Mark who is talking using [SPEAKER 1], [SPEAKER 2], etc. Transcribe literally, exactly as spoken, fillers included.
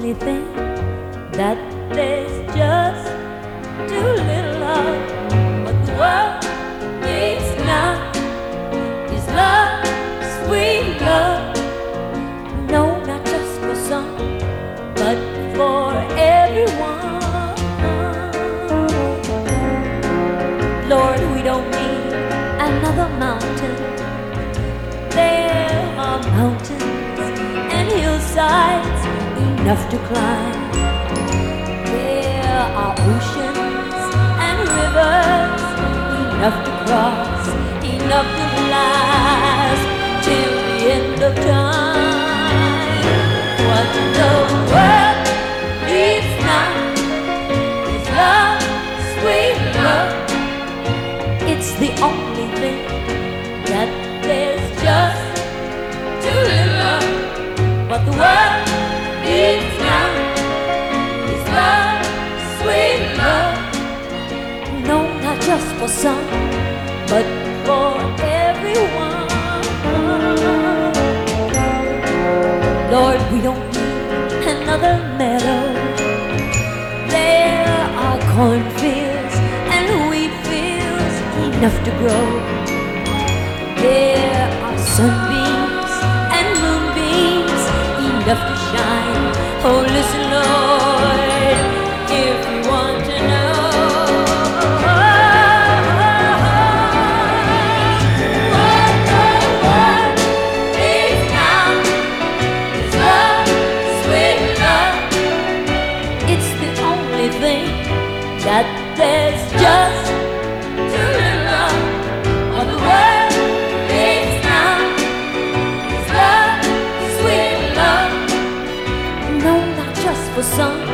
[SPEAKER 1] only thing that there's just too little of. What the world needs now is love, sweet love. No, not just for some, but for everyone. Lord, we don't need another mountain. There are mountains and hillsides enough to climb. There are oceans and rivers enough to cross, enough to last till the end of time. What the world needs now is love, sweet love. It's the only thing that there's just too little of. What the world needs now is love, sweet love. No, not just for some, but for everyone. Lord, we don't need another meadow. There are cornfields and wheat fields enough to grow. There are sunbeams and moonbeams enough to shine. Oh, listen, Lord, if you want to know what the world needs now is love, sweet love. It's the only thing that there's just too little of. What the world needs now is love, sweet love. No, not just for some,